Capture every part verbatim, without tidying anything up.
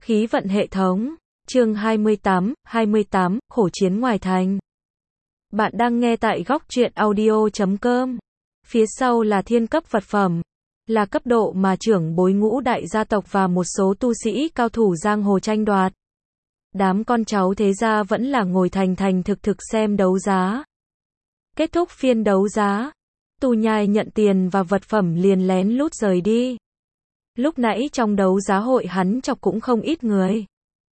Khí vận hệ thống, chương hai mươi tám, hai mươi tám, khổ chiến ngoài thành. Bạn đang nghe tại góc truyện audio chấm com. Phía sau là thiên cấp vật phẩm, là cấp độ mà trưởng bối ngũ đại gia tộc và một số tu sĩ cao thủ giang hồ tranh đoạt. Đám con cháu thế gia vẫn là ngồi thành thành thực thực xem đấu giá. Kết thúc phiên đấu giá, Tu Nhai nhận tiền và vật phẩm liền lén lút rời đi. Lúc nãy trong đấu giá hội hắn chọc cũng không ít người,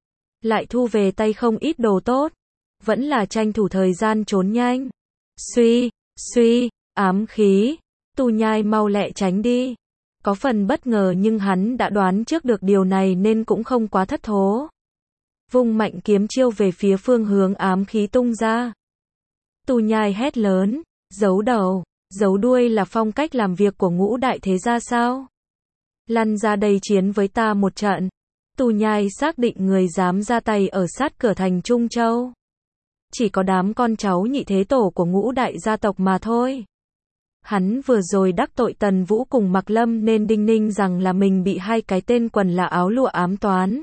lại thu về tay không ít đồ tốt, vẫn là tranh thủ thời gian trốn nhanh. Suy, suy, ám khí, Tu Nhai mau lẹ tránh đi. Có phần bất ngờ nhưng hắn đã đoán trước được điều này nên cũng không quá thất thố. Vung mạnh kiếm chiêu về phía phương hướng ám khí tung ra. Tu Nhai hét lớn, giấu đầu, giấu đuôi là phong cách làm việc của ngũ đại thế gia sao? Lăn ra đây chiến với ta một trận. Tu Nhai xác định người dám ra tay ở sát cửa thành Trung Châu, chỉ có đám con cháu nhị thế tổ của ngũ đại gia tộc mà thôi. Hắn vừa rồi đắc tội Tần Vũ cùng Mạc Lâm nên đinh ninh rằng là mình bị hai cái tên quần là áo lụa ám toán.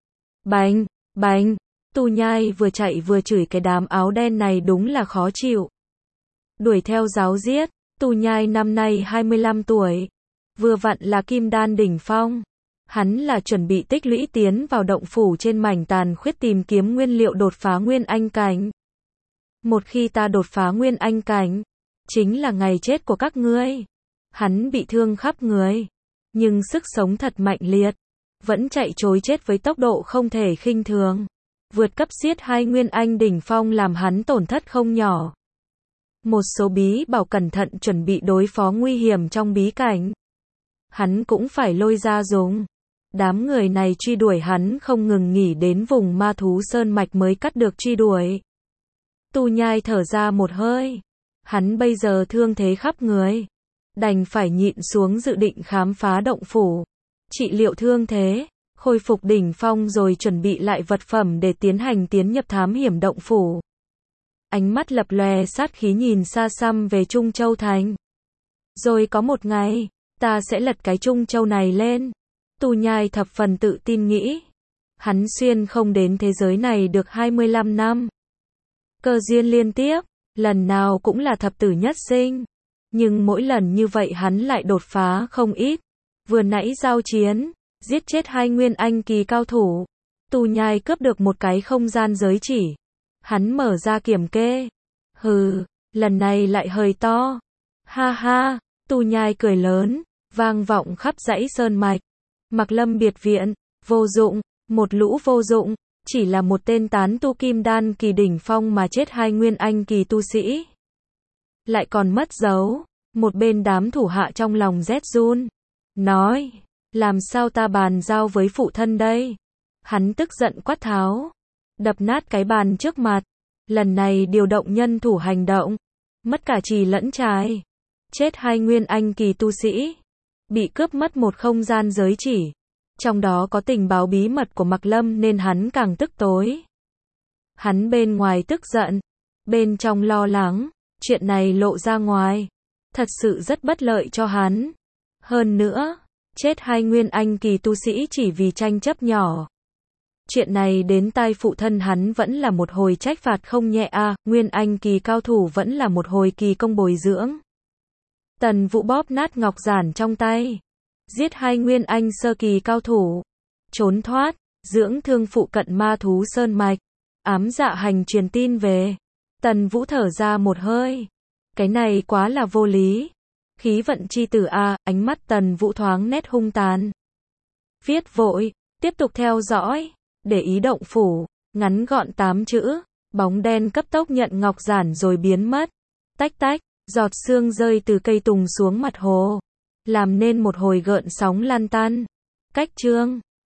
Bành, bành, Tu Nhai vừa chạy vừa chửi cái đám áo đen này đúng là khó chịu. Đuổi theo giáo giết. Tu Nhai năm nay hai mươi lăm tuổi, vừa vặn là kim đan đỉnh phong. Hắn là chuẩn bị tích lũy tiến vào động phủ trên mảnh tàn khuyết tìm kiếm nguyên liệu đột phá nguyên anh cảnh. Một khi ta đột phá nguyên anh cảnh, chính là ngày chết của các ngươi. Hắn bị thương khắp người, nhưng sức sống thật mạnh liệt, vẫn chạy trối chết với tốc độ không thể khinh thường. Vượt cấp giết hai nguyên anh đỉnh phong làm hắn tổn thất không nhỏ. Một số bí bảo cẩn thận chuẩn bị đối phó nguy hiểm trong bí cảnh, hắn cũng phải lôi ra dùng. Đám người này truy đuổi hắn không ngừng nghỉ đến vùng ma thú sơn mạch mới cắt được truy đuổi. Tu Nhai thở ra một hơi. Hắn bây giờ thương thế khắp người, đành phải nhịn xuống dự định khám phá động phủ, trị liệu thương thế, khôi phục đỉnh phong rồi chuẩn bị lại vật phẩm để tiến hành tiến nhập thám hiểm động phủ. Ánh mắt lập lòe sát khí nhìn xa xăm về Trung Châu thành. Rồi có một ngày, ta sẽ lật cái Trung Châu này lên. Tu Nhai thập phần tự tin nghĩ. Hắn xuyên không đến thế giới này được hai mươi lăm năm. Cơ duyên liên tiếp, lần nào cũng là thập tử nhất sinh. Nhưng mỗi lần như vậy hắn lại đột phá không ít. Vừa nãy giao chiến, giết chết hai nguyên anh kỳ cao thủ. Tu Nhai cướp được một cái không gian giới chỉ. Hắn mở ra kiểm kê. Hừ, lần này lại hơi to. Ha ha, Tu Nhai cười lớn, vang vọng khắp dãy sơn mạch. Mạc Lâm biệt viện, vô dụng, một lũ vô dụng, chỉ là một tên tán tu kim đan kỳ đỉnh phong mà chết hai nguyên anh kỳ tu sĩ. Lại còn mất dấu, một bên đám thủ hạ trong lòng rét run. Nói, làm sao ta bàn giao với phụ thân đây? Hắn tức giận quát tháo, đập nát cái bàn trước mặt. Lần này điều động nhân thủ hành động, mất cả trì lẫn trài. Chết hai nguyên anh kỳ tu sĩ, bị cướp mất một không gian giới chỉ. Trong đó có tình báo bí mật của Mạc Lâm nên hắn càng tức tối. Hắn bên ngoài tức giận, bên trong lo lắng, chuyện này lộ ra ngoài, thật sự rất bất lợi cho hắn. Hơn nữa, chết hai nguyên anh kỳ tu sĩ chỉ vì tranh chấp nhỏ. Chuyện này đến tai phụ thân hắn vẫn là một hồi trách phạt không nhẹ a, à, nguyên anh kỳ cao thủ vẫn là một hồi kỳ công bồi dưỡng. Tần Vũ bóp nát ngọc giản trong tay, giết hai nguyên anh sơ kỳ cao thủ, trốn thoát, dưỡng thương phụ cận ma thú sơn mạch. Ám Dạ Hành truyền tin về. Tần Vũ thở ra một hơi. Cái này quá là vô lý. Khí vận chi tử a, à, ánh mắt Tần Vũ thoáng nét hung tàn. Viết vội, tiếp tục theo dõi. Để ý động phủ, ngắn gọn tám chữ, bóng đen cấp tốc nhận ngọc giản rồi biến mất. Tách tách, giọt sương rơi từ cây tùng xuống mặt hồ, làm nên một hồi gợn sóng lan tan. Cách chương